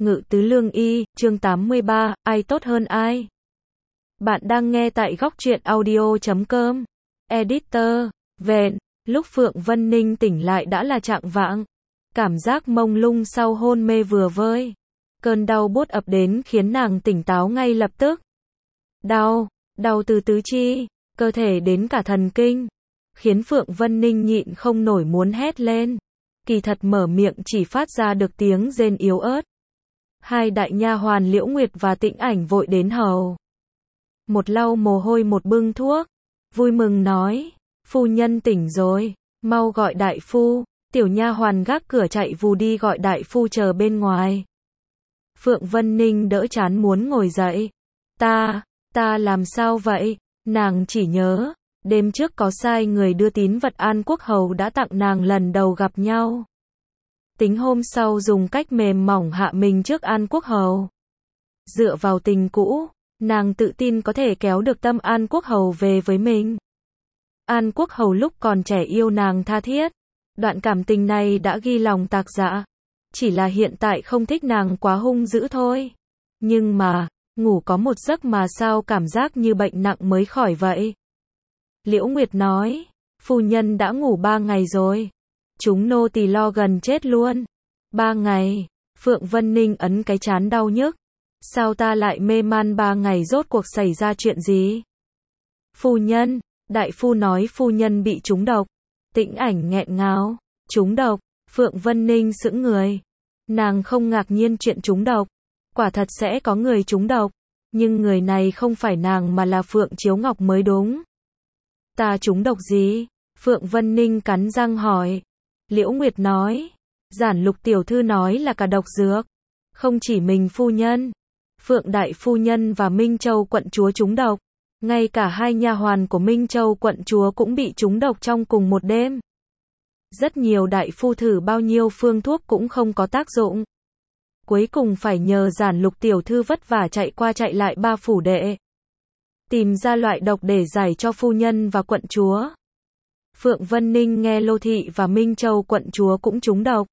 Ngự tứ lương y, chương 83, ai tốt hơn ai? Bạn đang nghe tại góc truyện audio.com. Editor, vện, lúc Phượng Vân Ninh tỉnh lại đã là chạng vạng. Cảm giác mông lung sau hôn mê vừa vơi. Cơn đau buốt ập đến khiến nàng tỉnh táo ngay lập tức. Đau từ tứ chi, cơ thể đến cả thần kinh. Khiến Phượng Vân Ninh nhịn không nổi muốn hét lên. Kỳ thật mở miệng chỉ phát ra được tiếng rên yếu ớt. Hai đại nha hoàn Liễu Nguyệt và Tĩnh Ảnh vội đến hầu. Một lau mồ hôi một bưng thuốc. Vui mừng nói, phu nhân tỉnh rồi, mau gọi đại phu. Tiểu nha hoàn gác cửa chạy vù đi gọi đại phu chờ bên ngoài. Phượng Vân Ninh đỡ chán muốn ngồi dậy. Ta làm sao vậy? Nàng chỉ nhớ, đêm trước có sai người đưa tín vật An Quốc Hầu đã tặng nàng lần đầu gặp nhau. Tính hôm sau dùng cách mềm mỏng hạ mình trước An Quốc Hầu. Dựa vào tình cũ, nàng tự tin có thể kéo được tâm An Quốc Hầu về với mình. An Quốc Hầu lúc còn trẻ yêu nàng tha thiết. Đoạn cảm tình này đã ghi lòng tạc dạ. Chỉ là hiện tại không thích nàng quá hung dữ thôi. Nhưng mà, ngủ có một giấc mà sao cảm giác như bệnh nặng mới khỏi vậy? Liễu Nguyệt nói, phu nhân đã ngủ 3 ngày rồi. Chúng nô tỳ lo gần chết luôn. 3 ngày, Phượng Vân Ninh ấn cái trán đau nhức. Sao ta lại mê man 3 ngày, rốt cuộc xảy ra chuyện gì? Phu nhân, đại phu nói phu nhân bị trúng độc. Tĩnh Ảnh nghẹn ngào, trúng độc, Phượng Vân Ninh sững người. Nàng không ngạc nhiên chuyện trúng độc. Quả thật sẽ có người trúng độc. Nhưng người này không phải nàng mà là Phượng Chiếu Ngọc mới đúng. Ta trúng độc gì? Phượng Vân Ninh cắn răng hỏi. Liễu Nguyệt nói, Giản Lục tiểu thư nói là cả độc dược. Không chỉ mình phu nhân, Phượng đại phu nhân và Minh Châu quận chúa trúng độc. Ngay cả hai nha hoàn của Minh Châu quận chúa cũng bị trúng độc trong cùng một đêm. Rất nhiều đại phu thử bao nhiêu phương thuốc cũng không có tác dụng. Cuối cùng phải nhờ Giản Lục tiểu thư vất vả chạy qua chạy lại 3 phủ đệ. Tìm ra loại độc để giải cho phu nhân và quận chúa. Phượng Vân Ninh nghe Lô Thị và Minh Châu quận chúa cũng trúng độc.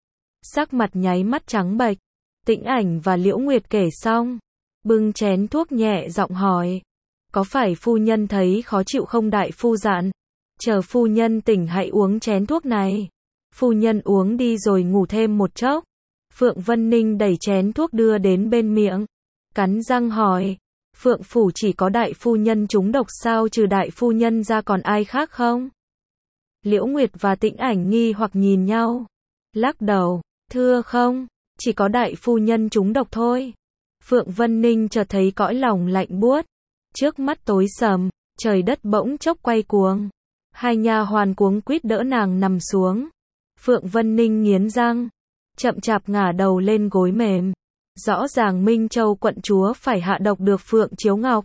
Sắc mặt nháy mắt trắng bệch. Tĩnh Ảnh và Liễu Nguyệt kể xong. Bưng chén thuốc nhẹ giọng hỏi. Có phải phu nhân thấy khó chịu không? Đại phu dặn. Chờ phu nhân tỉnh hãy uống chén thuốc này. Phu nhân uống đi rồi ngủ thêm một chốc. Phượng Vân Ninh đẩy chén thuốc đưa đến bên miệng. Cắn răng hỏi. Phượng phủ chỉ có đại phu nhân trúng độc sao, trừ đại phu nhân ra còn ai khác không? Liễu Nguyệt và Tĩnh Ảnh nghi hoặc nhìn nhau. Lắc đầu. Thưa không, chỉ có đại phu nhân trúng độc thôi. Phượng Vân Ninh chợt thấy cõi lòng lạnh buốt. Trước mắt tối sầm, trời đất bỗng chốc quay cuồng. Hai nha hoàn cuống quýt đỡ nàng nằm xuống. Phượng Vân Ninh nghiến răng, chậm chạp ngả đầu lên gối mềm. Rõ ràng Minh Châu quận chúa phải hạ độc được Phượng Chiếu Ngọc.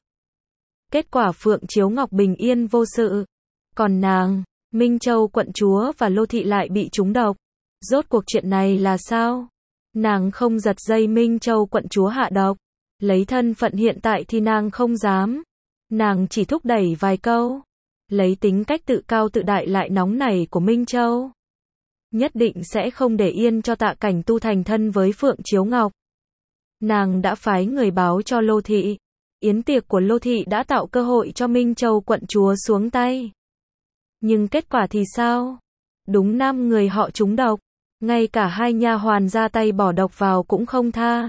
Kết quả Phượng Chiếu Ngọc bình yên vô sự. Còn nàng, Minh Châu quận chúa và Lô Thị lại bị trúng độc. Rốt cuộc chuyện này là sao? Nàng không giật dây Minh Châu quận chúa hạ độc. Lấy thân phận hiện tại thì nàng không dám. Nàng chỉ thúc đẩy vài câu. Lấy tính cách tự cao tự đại lại nóng nảy của Minh Châu. Nhất định sẽ không để yên cho Tạ Cảnh Tu thành thân với Phượng Chiếu Ngọc. Nàng đã phái người báo cho Lô Thị. Yến tiệc của Lô Thị đã tạo cơ hội cho Minh Châu quận chúa xuống tay. Nhưng kết quả thì sao? Đúng 5 người họ trúng độc. Ngay cả hai nha hoàn ra tay bỏ độc vào cũng không tha.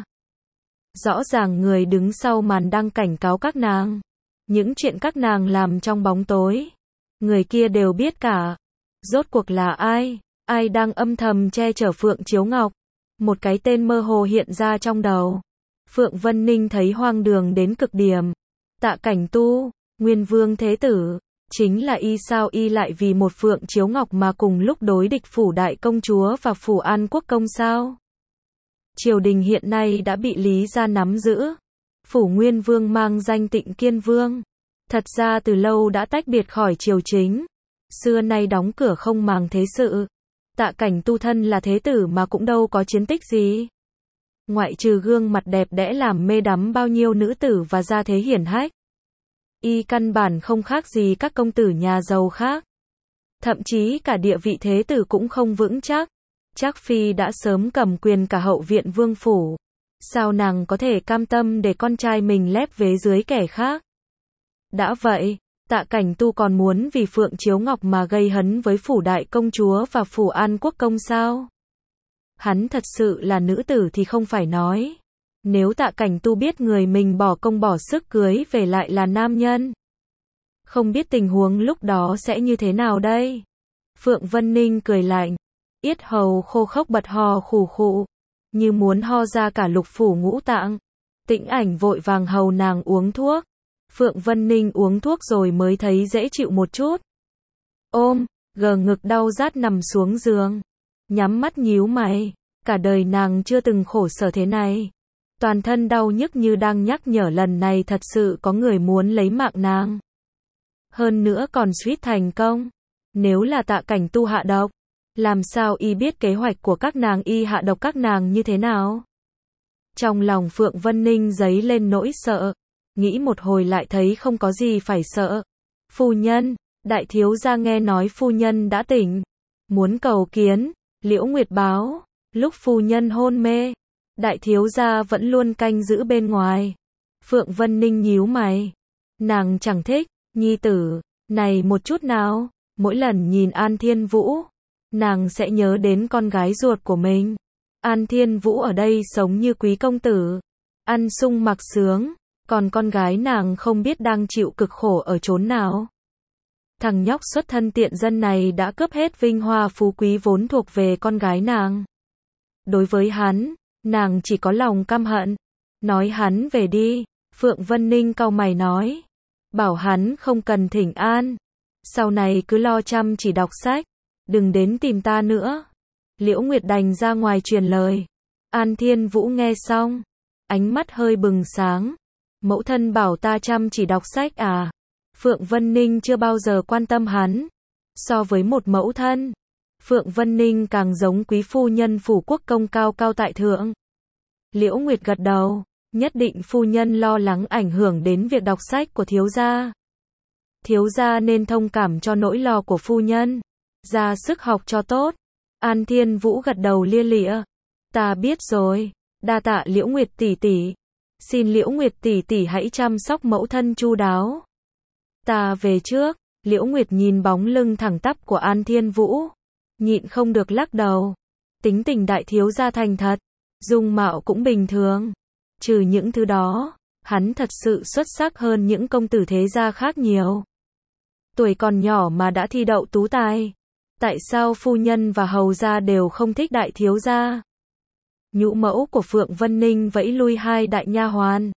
Rõ ràng người đứng sau màn đang cảnh cáo các nàng. Những chuyện các nàng làm trong bóng tối, người kia đều biết cả. Rốt cuộc là ai? Ai đang âm thầm che chở Phượng Chiếu Ngọc? Một cái tên mơ hồ hiện ra trong đầu. Phượng Vân Ninh thấy hoang đường đến cực điểm. Tạ Cảnh Tu, Nguyên Vương Thế Tử, chính là y sao y lại vì một Phượng Chiếu Ngọc mà cùng lúc đối địch phủ đại công chúa và phủ An Quốc công sao? Triều đình hiện nay đã bị Lý gia nắm giữ. Phủ Nguyên Vương mang danh Tịnh Kiên Vương. Thật ra từ lâu đã tách biệt khỏi triều chính. Xưa nay đóng cửa không màng thế sự. Tạ Cảnh Tu thân là thế tử mà cũng đâu có chiến tích gì. Ngoại trừ gương mặt đẹp đẽ làm mê đắm bao nhiêu nữ tử và gia thế hiển hách. Y căn bản không khác gì các công tử nhà giàu khác. Thậm chí cả địa vị thế tử cũng không vững chắc. Trác Phi đã sớm cầm quyền cả hậu viện vương phủ. Sao nàng có thể cam tâm để con trai mình lép vế dưới kẻ khác? Đã vậy, Tạ Cảnh Tu còn muốn vì Phượng Chiếu Ngọc mà gây hấn với phủ đại công chúa và phủ An Quốc công sao? Hắn thật sự là nữ tử thì không phải nói. Nếu Tạ Cảnh Tu biết người mình bỏ công bỏ sức cưới về lại là nam nhân, không biết tình huống lúc đó sẽ như thế nào đây? Phượng Vân Ninh cười lạnh, yết hầu khô khốc bật ho khủ khụ, như muốn ho ra cả lục phủ ngũ tạng. Tĩnh Ảnh vội vàng hầu nàng uống thuốc. Phượng Vân Ninh uống thuốc rồi mới thấy dễ chịu một chút. Ôm, gờ ngực đau rát nằm xuống giường. Nhắm mắt nhíu mày. Cả đời nàng chưa từng khổ sở thế này. Toàn thân đau nhức như đang nhắc nhở lần này thật sự có người muốn lấy mạng nàng. Hơn nữa còn suýt thành công. Nếu là Tạ Cảnh Tu hạ độc, làm sao y biết kế hoạch của các nàng y hạ độc các nàng như thế nào? Trong lòng Phượng Vân Ninh dấy lên nỗi sợ. Nghĩ một hồi lại thấy không có gì phải sợ. Phu nhân, đại thiếu gia nghe nói phu nhân đã tỉnh. Muốn cầu kiến. Liễu Nguyệt báo. Lúc phu nhân hôn mê, đại thiếu gia vẫn luôn canh giữ bên ngoài. Phượng Vân Ninh nhíu mày. Nàng chẳng thích nhi tử này một chút nào. Mỗi lần nhìn An Thiên Vũ, nàng sẽ nhớ đến con gái ruột của mình. An Thiên Vũ ở đây sống như quý công tử, ăn sung mặc sướng, còn con gái nàng không biết đang chịu cực khổ ở chốn nào. Thằng nhóc xuất thân tiện dân này đã cướp hết vinh hoa phú quý vốn thuộc về con gái nàng. Đối với hắn, nàng chỉ có lòng căm hận. Nói hắn về đi. Phượng Vân Ninh cau mày nói. Bảo hắn không cần thỉnh an. Sau này cứ lo chăm chỉ đọc sách. Đừng đến tìm ta nữa. Liễu Nguyệt đành ra ngoài truyền lời. An Thiên Vũ nghe xong, ánh mắt hơi bừng sáng. Mẫu thân bảo ta chăm chỉ đọc sách à? Phượng Vân Ninh chưa bao giờ quan tâm hắn. So với một mẫu thân, Phượng Vân Ninh càng giống quý phu nhân phủ quốc công cao cao tại thượng. Liễu Nguyệt gật đầu, nhất định phu nhân lo lắng ảnh hưởng đến việc đọc sách của thiếu gia. Thiếu gia nên thông cảm cho nỗi lo của phu nhân, ra sức học cho tốt. An Thiên Vũ gật đầu lia lịa. Ta biết rồi, đa tạ Liễu Nguyệt tỷ tỷ. Xin Liễu Nguyệt tỷ tỷ hãy chăm sóc mẫu thân chu đáo. Ta về trước. Liễu Nguyệt nhìn bóng lưng thẳng tắp của An Thiên Vũ, nhịn không được lắc đầu. Tính tình đại thiếu gia thành thật, dung mạo cũng bình thường. Trừ những thứ đó, hắn thật sự xuất sắc hơn những công tử thế gia khác nhiều. Tuổi còn nhỏ mà đã thi đậu tú tài. Tại sao phu nhân và hầu gia đều không thích đại thiếu gia? Nhũ mẫu của Phượng Vân Ninh vẫy lui hai đại nha hoàn.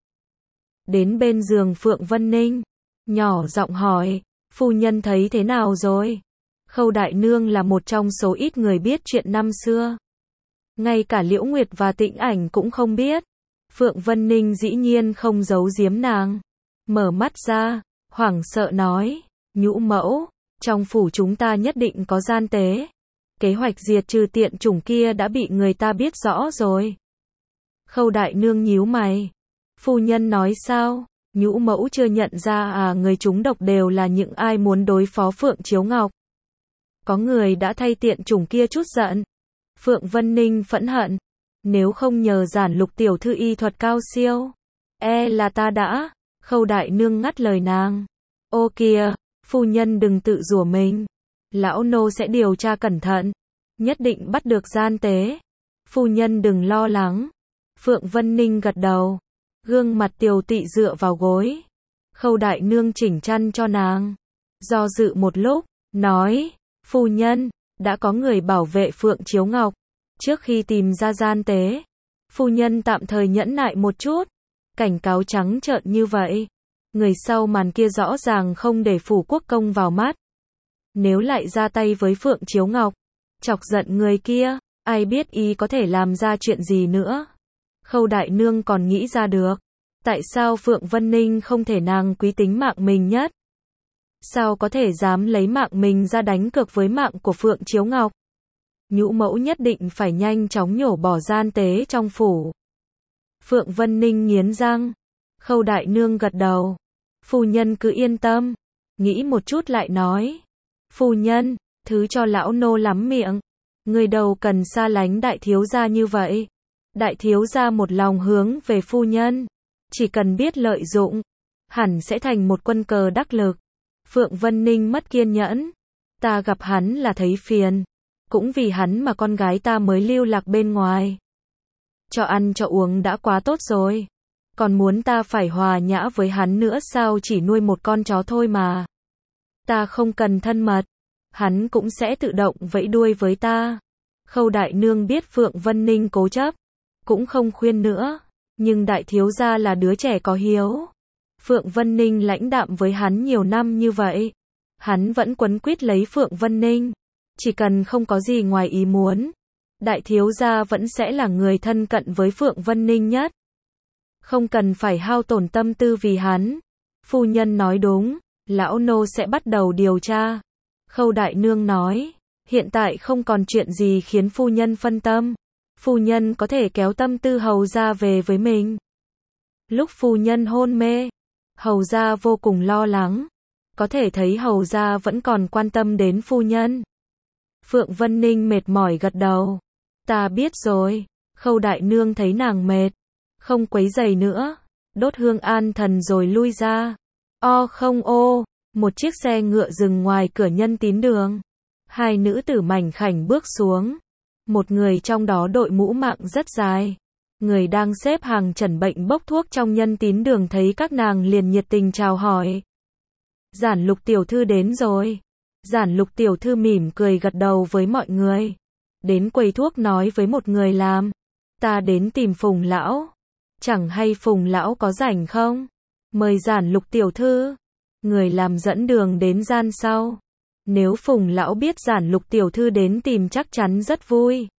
Đến bên giường Phượng Vân Ninh, nhỏ giọng hỏi, phu nhân thấy thế nào rồi? Khâu đại nương là một trong số ít người biết chuyện năm xưa. Ngay cả Liễu Nguyệt và Tĩnh Ảnh cũng không biết. Phượng Vân Ninh dĩ nhiên không giấu giếm nàng. Mở mắt ra, hoảng sợ nói, nhũ mẫu, trong phủ chúng ta nhất định có gian tế. Kế hoạch diệt trừ tiện chủng kia đã bị người ta biết rõ rồi. Khâu đại nương nhíu mày. Phu nhân nói sao? Nhũ mẫu chưa nhận ra à, người chúng độc đều là những ai muốn đối phó Phượng Chiếu Ngọc. Có người đã thay tiện chủng kia chút giận. Phượng Vân Ninh phẫn hận. Nếu không nhờ giản lục tiểu thư y thuật cao siêu, là ta đã. Khâu đại nương ngắt lời nàng. Ô kìa, phu nhân đừng tự rủa mình. Lão nô sẽ điều tra cẩn thận. Nhất định bắt được gian tế. Phu nhân đừng lo lắng. Phượng Vân Ninh gật đầu. Gương mặt tiều tị dựa vào gối. Khâu đại nương chỉnh chăn cho nàng. Do dự một lúc, nói, phu nhân, đã có người bảo vệ Phượng Chiếu Ngọc. Trước khi tìm ra gian tế, phu nhân tạm thời nhẫn nại một chút. Cảnh cáo trắng trợn như vậy. Người sau màn kia rõ ràng không để phủ quốc công vào mắt. Nếu lại ra tay với Phượng Chiếu Ngọc, chọc giận người kia, ai biết y có thể làm ra chuyện gì nữa. Khâu đại nương còn nghĩ ra được. Tại sao Phượng Vân Ninh không thể nàng quý tính mạng mình nhất? Sao có thể dám lấy mạng mình ra đánh cược với mạng của Phượng Chiếu Ngọc? Nhũ mẫu nhất định phải nhanh chóng nhổ bỏ gian tế trong phủ. Phượng Vân Ninh nghiến răng. Khâu đại nương gật đầu. Phu nhân cứ yên tâm. Nghĩ một chút lại nói. Phu nhân, thứ cho lão nô lắm miệng. Người đầu cần xa lánh đại thiếu gia như vậy. Đại thiếu gia một lòng hướng về phu nhân. Chỉ cần biết lợi dụng, hẳn sẽ thành một quân cờ đắc lực. Phượng Vân Ninh mất kiên nhẫn. Ta gặp hắn là thấy phiền. Cũng vì hắn mà con gái ta mới lưu lạc bên ngoài. Cho ăn cho uống đã quá tốt rồi. Còn muốn ta phải hòa nhã với hắn nữa sao, chỉ nuôi một con chó thôi mà. Ta không cần thân mật. Hắn cũng sẽ tự động vẫy đuôi với ta. Khâu đại nương biết Phượng Vân Ninh cố chấp. Cũng không khuyên nữa. Nhưng đại thiếu gia là đứa trẻ có hiếu. Phượng Vân Ninh lãnh đạm với hắn nhiều năm như vậy. Hắn vẫn quấn quýt lấy Phượng Vân Ninh. Chỉ cần không có gì ngoài ý muốn. Đại thiếu gia vẫn sẽ là người thân cận với Phượng Vân Ninh nhất. Không cần phải hao tổn tâm tư vì hắn. Phu nhân nói đúng. Lão nô sẽ bắt đầu điều tra. Khâu đại nương nói. Hiện tại không còn chuyện gì khiến phu nhân phân tâm. Phu nhân có thể kéo tâm tư hầu gia về với mình. Lúc phu nhân hôn mê, hầu gia vô cùng lo lắng. Có thể thấy hầu gia vẫn còn quan tâm đến phu nhân. Phượng Vân Ninh mệt mỏi gật đầu. Ta biết rồi. Khâu đại nương thấy nàng mệt, không quấy rầy nữa, đốt hương an thần rồi lui ra. Không ô, một chiếc xe ngựa dừng ngoài cửa Nhân Tín đường. Hai nữ tử mảnh khảnh bước xuống. Một người trong đó đội mũ mạng rất dài. Người đang xếp hàng chẩn bệnh bốc thuốc trong Nhân Tín đường thấy các nàng liền nhiệt tình chào hỏi. Giản Lục tiểu thư đến rồi. Giản Lục tiểu thư mỉm cười gật đầu với mọi người. Đến quầy thuốc nói với một người làm. Ta đến tìm Phùng lão. Chẳng hay Phùng lão có rảnh không? Mời Giản Lục tiểu thư. Người làm dẫn đường đến gian sau. Nếu Phùng lão biết Giản Lục tiểu thư đến tìm chắc chắn rất vui.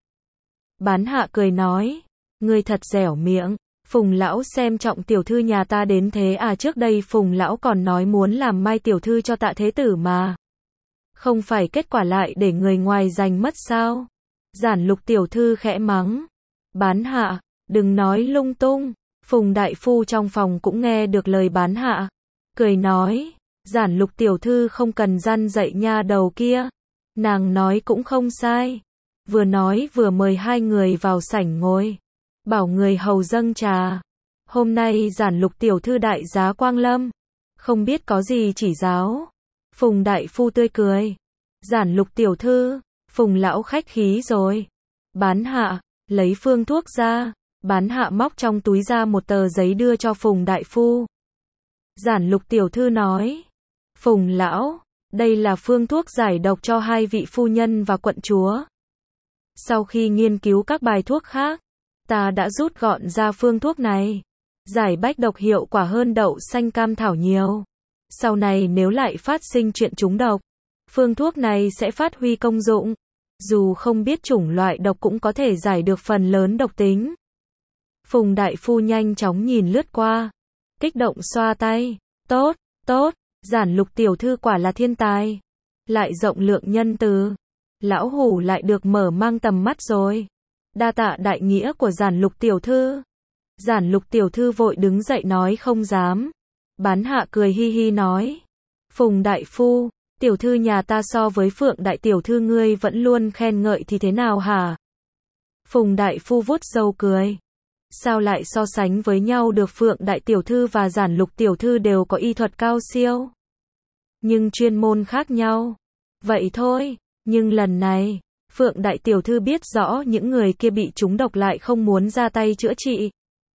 Bán hạ cười nói. Ngươi thật dẻo miệng. Phùng lão xem trọng tiểu thư nhà ta đến thế à, trước đây Phùng lão còn nói muốn làm mai tiểu thư cho Tạ thế tử mà. Không phải kết quả lại để người ngoài giành mất sao? Giản Lục tiểu thư khẽ mắng. Bán hạ, đừng nói lung tung. Phùng đại phu trong phòng cũng nghe được lời bán hạ. Cười nói, Giản Lục tiểu thư không cần răn dạy nha đầu kia. Nàng nói cũng không sai. Vừa nói vừa mời hai người vào sảnh ngồi. Bảo người hầu dâng trà. Hôm nay Giản Lục tiểu thư đại giá quang lâm. Không biết có gì chỉ giáo. Phùng đại phu tươi cười. Giản Lục tiểu thư, Phùng lão khách khí rồi. Bán hạ, lấy phương thuốc ra. Bán hạ móc trong túi ra một tờ giấy đưa cho Phùng đại phu. Giản Lục tiểu thư nói. Phùng lão, đây là phương thuốc giải độc cho hai vị phu nhân và quận chúa. Sau khi nghiên cứu các bài thuốc khác, ta đã rút gọn ra phương thuốc này. Giải bách độc hiệu quả hơn đậu xanh cam thảo nhiều. Sau này nếu lại phát sinh chuyện trúng độc, phương thuốc này sẽ phát huy công dụng. Dù không biết chủng loại độc cũng có thể giải được phần lớn độc tính. Phùng đại phu nhanh chóng nhìn lướt qua. Kích động xoa tay. Tốt, tốt, Giản Lục tiểu thư quả là thiên tài. Lại rộng lượng nhân từ. Lão hủ lại được mở mang tầm mắt rồi. Đa tạ đại nghĩa của Giản Lục tiểu thư. Giản Lục tiểu thư vội đứng dậy nói không dám. Bán hạ cười hi hi nói. Phùng đại phu, tiểu thư nhà ta so với Phượng đại tiểu thư ngươi vẫn luôn khen ngợi thì thế nào hả? Phùng đại phu vuốt râu cười. Sao lại so sánh với nhau được, Phượng đại tiểu thư và Giản Lục tiểu thư đều có y thuật cao siêu. Nhưng chuyên môn khác nhau. Vậy thôi, nhưng lần này, Phượng đại tiểu thư biết rõ những người kia bị trúng độc lại không muốn ra tay chữa trị.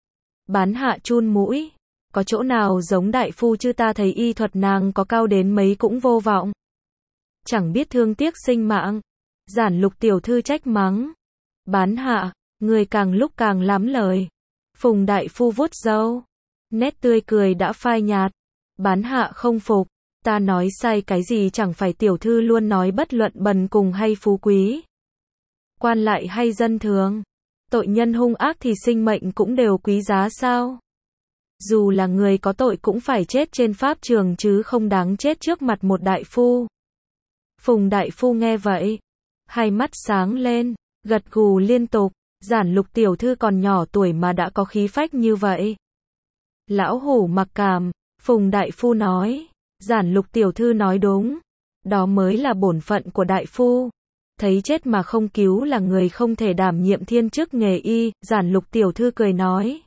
Bán hạ chun mũi. Có chỗ nào giống đại phu chứ, ta thấy y thuật nàng có cao đến mấy cũng vô vọng. Chẳng biết thương tiếc sinh mạng. Giản Lục tiểu thư trách mắng. Bán hạ, người càng lúc càng lắm lời. Phùng đại phu vuốt râu. Nét tươi cười đã phai nhạt. Bán hạ không phục. Ta nói sai cái gì, chẳng phải tiểu thư luôn nói bất luận bần cùng hay phú quý, quan lại hay dân thường, tội nhân hung ác thì sinh mệnh cũng đều quý giá sao? Dù là người có tội cũng phải chết trên pháp trường chứ không đáng chết trước mặt một đại phu. Phùng đại phu nghe vậy, hai mắt sáng lên, gật gù liên tục. Giản Lục tiểu thư còn nhỏ tuổi mà đã có khí phách như vậy. Lão hủ mặc cảm. Phùng đại phu nói. Giản Lục tiểu thư nói đúng. Đó mới là bổn phận của đại phu. thấy chết mà không cứu là người không thể đảm nhiệm thiên chức nghề y, Giản Lục tiểu thư cười nói.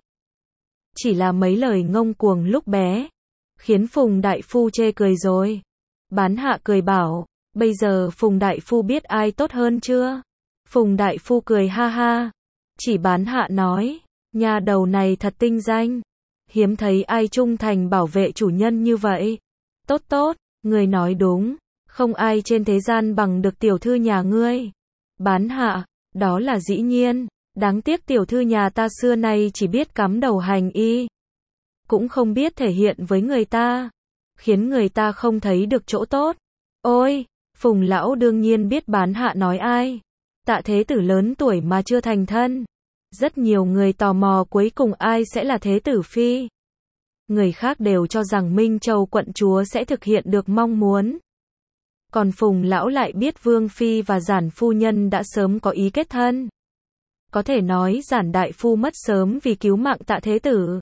Chỉ là mấy lời ngông cuồng lúc bé, khiến Phùng đại phu chê cười rồi. Bán Hạ cười bảo, bây giờ Phùng đại phu biết ai tốt hơn chưa? Phùng đại phu cười ha ha. Chỉ Bán Hạ nói, nhà đầu này thật tinh danh. Hiếm thấy ai trung thành bảo vệ chủ nhân như vậy. Tốt tốt, người nói đúng. Không ai trên thế gian bằng được tiểu thư nhà ngươi. Bán Hạ, đó là dĩ nhiên. Đáng tiếc tiểu thư nhà ta xưa nay chỉ biết cắm đầu hành y. Cũng không biết thể hiện với người ta. Khiến người ta không thấy được chỗ tốt. Ôi, Phùng lão đương nhiên biết Bán Hạ nói ai. Tạ thế tử lớn tuổi mà chưa thành thân. Rất nhiều người tò mò cuối cùng ai sẽ là thế tử phi. Người khác đều cho rằng Minh Châu quận chúa sẽ thực hiện được mong muốn. Còn Phùng lão lại biết Vương phi và Giản phu nhân đã sớm có ý kết thân. Có thể nói Giản đại phu mất sớm vì cứu mạng Tạ thế tử.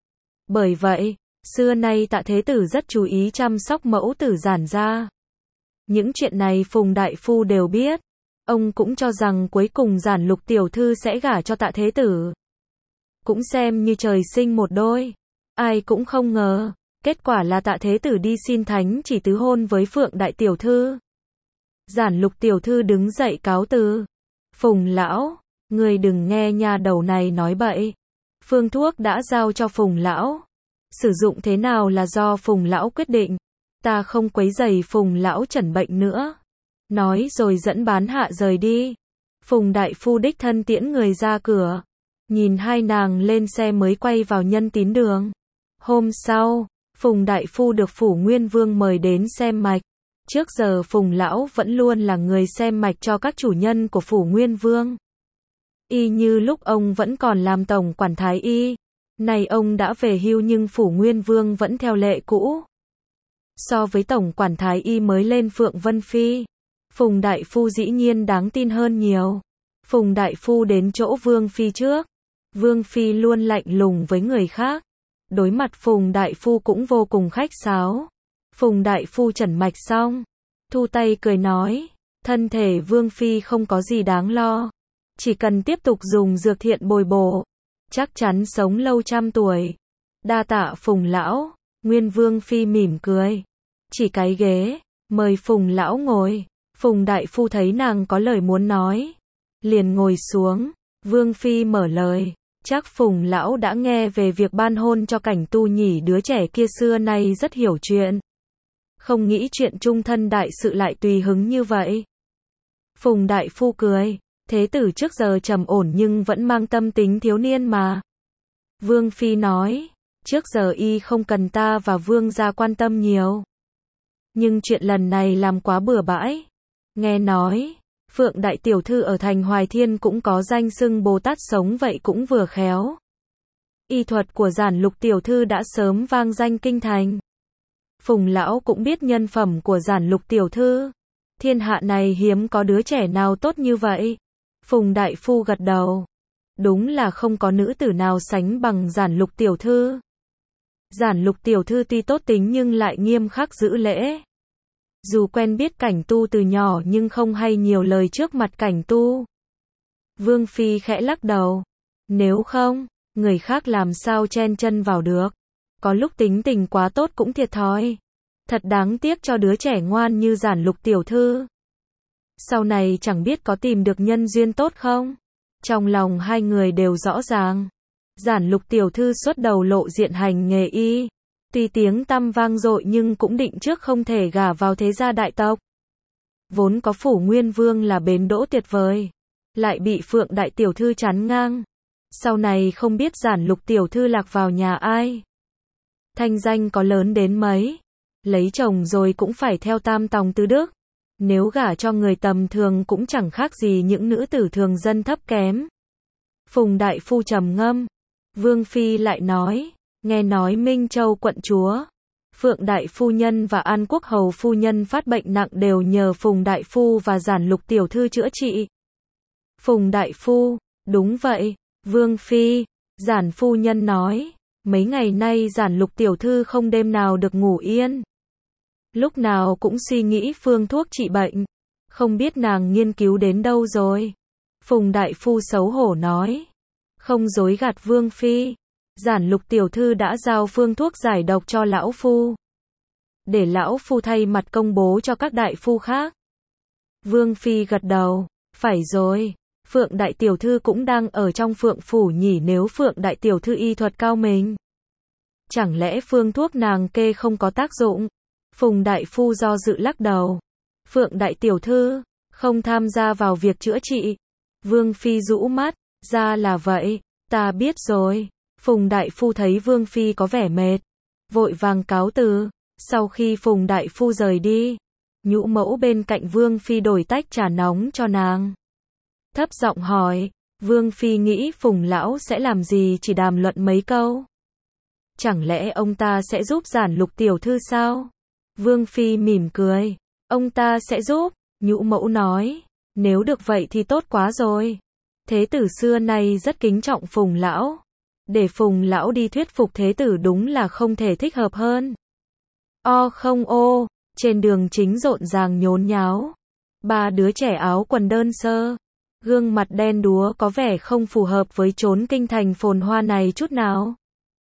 Bởi vậy, xưa nay Tạ thế tử rất chú ý chăm sóc mẫu tử Giản gia. Những chuyện này Phùng đại phu đều biết. Ông cũng cho rằng cuối cùng Giản Lục tiểu thư sẽ gả cho Tạ thế tử. Cũng xem như trời sinh một đôi. Ai cũng không ngờ, kết quả là Tạ thế tử đi xin thánh chỉ tứ hôn với Phượng đại tiểu thư. Giản Lục tiểu thư đứng dậy cáo từ. Phùng lão, người đừng nghe nha đầu này nói bậy. Phương thuốc đã giao cho Phùng lão. Sử dụng thế nào là do Phùng lão quyết định. Ta không quấy rầy Phùng lão chẩn bệnh nữa. Nói rồi dẫn Bán Hạ rời đi. Phùng đại phu đích thân tiễn người ra cửa. Nhìn hai nàng lên xe mới quay vào Nhân Tín đường. Hôm sau, Phùng đại phu được Phủ Nguyên Vương mời đến xem mạch. Trước giờ Phùng lão vẫn luôn là người xem mạch cho các chủ nhân của Phủ Nguyên Vương. Y như lúc ông vẫn còn làm tổng quản thái y. Này ông đã về hưu nhưng Phủ Nguyên Vương vẫn theo lệ cũ. So với tổng quản thái y mới lên Phượng Vân Phi, Phùng đại phu dĩ nhiên đáng tin hơn nhiều. Phùng đại phu đến chỗ Vương Phi trước. Vương Phi luôn lạnh lùng với người khác. Đối mặt Phùng đại phu cũng vô cùng khách sáo. Phùng đại phu chẩn mạch xong, thu tay cười nói, thân thể Vương Phi không có gì đáng lo. Chỉ cần tiếp tục dùng dược thiện bồi bổ, chắc chắn sống lâu trăm tuổi. Đa tạ Phùng lão. Nguyên Vương Phi mỉm cười. Chỉ cái ghế, mời Phùng lão ngồi. Phùng đại phu thấy nàng có lời muốn nói, liền ngồi xuống. Vương Phi mở lời. Chắc Phùng lão đã nghe về việc ban hôn cho Cảnh Tu nhỉ, đứa trẻ kia xưa nay rất hiểu chuyện. Không nghĩ chuyện trung thân đại sự lại tùy hứng như vậy. Phùng đại phu cười. Thế tử trước giờ trầm ổn nhưng vẫn mang tâm tính thiếu niên mà. Vương Phi nói, trước giờ y không cần ta và Vương gia quan tâm nhiều. Nhưng chuyện lần này làm quá bừa bãi. Nghe nói, Phượng đại tiểu thư ở thành Hoài Thiên cũng có danh xưng Bồ Tát sống vậy cũng vừa khéo. Y thuật của Giản Lục tiểu thư đã sớm vang danh kinh thành. Phùng lão cũng biết nhân phẩm của Giản Lục tiểu thư. Thiên hạ này hiếm có đứa trẻ nào tốt như vậy. Phùng đại phu gật đầu. Đúng là không có nữ tử nào sánh bằng Giản Lục tiểu thư. Giản Lục tiểu thư tuy tốt tính nhưng lại nghiêm khắc giữ lễ. Dù quen biết Cảnh Tu từ nhỏ nhưng không hay nhiều lời trước mặt Cảnh Tu. Vương Phi khẽ lắc đầu. Nếu không, người khác làm sao chen chân vào được. Có lúc tính tình quá tốt cũng thiệt thòi. Thật đáng tiếc cho đứa trẻ ngoan như Giản Lục tiểu thư. Sau này chẳng biết có tìm được nhân duyên tốt không? Trong lòng hai người đều rõ ràng. Giản Lục tiểu thư xuất đầu lộ diện hành nghề y. Tuy tiếng tăm vang dội nhưng cũng định trước không thể gả vào thế gia đại tộc. Vốn có Phủ Nguyên Vương là bến đỗ tuyệt vời. Lại bị Phượng đại tiểu thư chắn ngang. Sau này không biết Giản Lục tiểu thư lạc vào nhà ai. Thanh danh có lớn đến mấy. Lấy chồng rồi cũng phải theo tam tòng tứ đức. Nếu gả cho người tầm thường cũng chẳng khác gì những nữ tử thường dân thấp kém. Phùng đại phu trầm ngâm. Vương Phi lại nói, nghe nói Minh Châu quận chúa, Phượng đại phu nhân và An Quốc hầu phu nhân phát bệnh nặng đều nhờ Phùng đại phu và Giản Lục tiểu thư chữa trị. Phùng đại phu, đúng vậy. Vương Phi, Giản phu nhân nói, mấy ngày nay Giản Lục tiểu thư không đêm nào được ngủ yên. Lúc nào cũng suy nghĩ phương thuốc trị bệnh. Không biết nàng nghiên cứu đến đâu rồi. Phùng đại phu xấu hổ nói. Không dối gạt Vương Phi. Giản Lục tiểu thư đã giao phương thuốc giải độc cho lão phu. Để lão phu thay mặt công bố cho các đại phu khác. Vương Phi gật đầu. Phải rồi. Phượng đại tiểu thư cũng đang ở trong Phượng phủ nhỉ, nếu Phượng đại tiểu thư y thuật cao minh. Chẳng lẽ phương thuốc nàng kê không có tác dụng? Phùng đại phu do dự lắc đầu. Phượng đại tiểu thư không tham gia vào việc chữa trị. Vương Phi rũ mắt. Ra là vậy. Ta biết rồi. Phùng đại phu thấy Vương Phi có vẻ mệt, vội vàng cáo từ. Sau khi Phùng đại phu rời đi, Nhũ mẫu bên cạnh Vương Phi đổi tách trà nóng cho nàng. Thấp giọng hỏi. Vương Phi nghĩ Phùng lão sẽ làm gì, chỉ đàm luận mấy câu. Chẳng lẽ ông ta sẽ giúp Giản Lục tiểu thư sao? Vương Phi mỉm cười. Ông ta sẽ giúp. Nhũ mẫu nói. Nếu được vậy thì tốt quá rồi. Thế tử xưa nay rất kính trọng Phùng lão. Để Phùng lão đi thuyết phục thế tử đúng là không thể thích hợp hơn. O không ô, trên đường chính rộn ràng nhốn nháo. Ba đứa trẻ áo quần đơn sơ, gương mặt đen đúa có vẻ không phù hợp với chốn kinh thành phồn hoa này chút nào.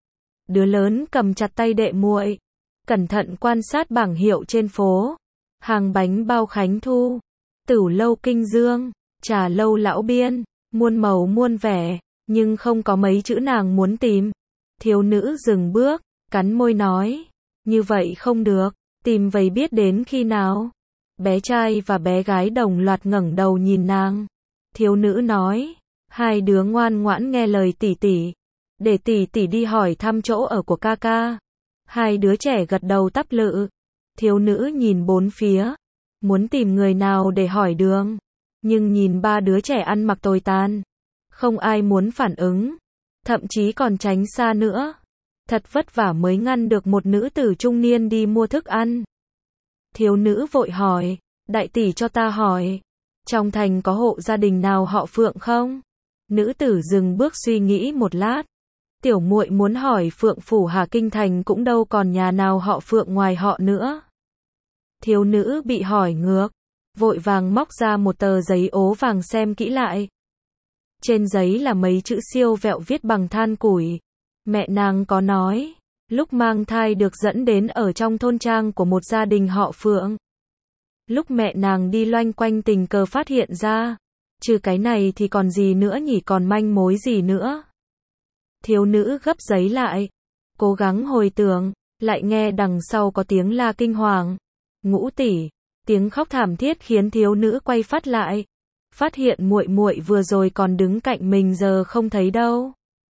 Đứa lớn cầm chặt tay đệ muội, cẩn thận quan sát bảng hiệu trên phố. Hàng bánh bao Khánh Thu, Tửu lâu Kinh Dương, Trà lâu Lão Biên, muôn màu muôn vẻ, nhưng không có mấy chữ nàng muốn tìm. Thiếu nữ dừng bước, cắn môi nói, như vậy không được, tìm vậy biết đến khi nào. Bé trai và bé gái đồng loạt ngẩng đầu nhìn nàng. Thiếu nữ nói, hai đứa ngoan ngoãn nghe lời tỷ tỷ, để tỷ tỷ đi hỏi thăm chỗ ở của ca ca. Hai đứa trẻ gật đầu tắp lự. Thiếu nữ nhìn bốn phía, muốn tìm người nào để hỏi đường, nhưng nhìn ba đứa trẻ ăn mặc tồi tàn, không ai muốn phản ứng, thậm chí còn tránh xa nữa. Thật vất vả mới ngăn được một nữ tử trung niên đi mua thức ăn. Thiếu nữ vội hỏi, đại tỷ cho ta hỏi, trong thành có hộ gia đình nào họ Phượng không? Nữ tử dừng bước suy nghĩ một lát. Tiểu muội muốn hỏi Phượng phủ Hà Kinh thành cũng đâu còn nhà nào họ Phượng ngoài họ nữa. Thiếu nữ bị hỏi ngược, vội vàng móc ra một tờ giấy ố vàng xem kỹ lại. Trên giấy là mấy chữ siêu vẹo viết bằng than củi. Mẹ nàng có nói, lúc mang thai được dẫn đến ở trong thôn trang của một gia đình họ Phượng. Lúc mẹ nàng đi loanh quanh tình cờ phát hiện ra, trừ cái này thì còn gì nữa nhỉ, còn manh mối gì nữa. Thiếu nữ gấp giấy lại, cố gắng hồi tưởng, lại nghe đằng sau có tiếng la kinh hoàng. Ngũ tỷ, tiếng khóc thảm thiết khiến thiếu nữ quay phát lại, phát hiện muội muội vừa rồi còn đứng cạnh mình giờ không thấy đâu.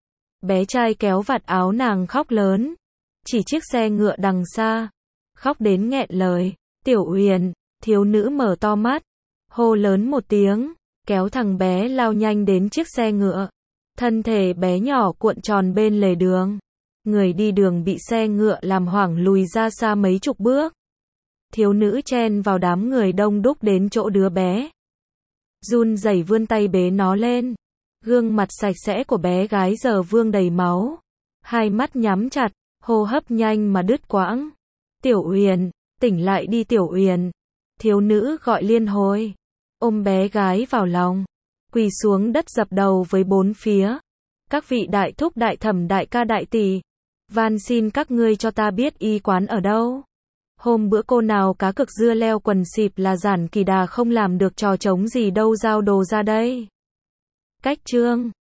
Bé trai kéo vạt áo nàng khóc lớn, chỉ chiếc xe ngựa đằng xa, khóc đến nghẹn lời. Tiểu Uyển, thiếu nữ mở to mắt, hô lớn một tiếng, kéo thằng bé lao nhanh đến chiếc xe ngựa. Thân thể bé nhỏ cuộn tròn bên lề đường, người đi đường bị xe ngựa làm hoảng lùi ra xa mấy chục bước. Thiếu nữ chen vào đám người đông đúc đến chỗ đứa bé, run rẩy vươn tay bế nó lên. Gương mặt sạch sẽ của bé gái giờ vương đầy máu, hai mắt nhắm chặt, hô hấp nhanh mà đứt quãng. Tiểu Uyển, tỉnh lại đi Tiểu Uyển. Thiếu nữ gọi liên hồi, ôm bé gái vào lòng, quỳ xuống đất dập đầu với bốn phía. Các vị đại thúc đại thẩm đại ca đại tỷ, van xin các ngươi cho ta biết y quán ở đâu. Hôm bữa cô nào cá cực dưa leo quần xịp là Giản Kỳ Đà không làm được trò trống gì đâu, giao đồ ra đây. Cách chương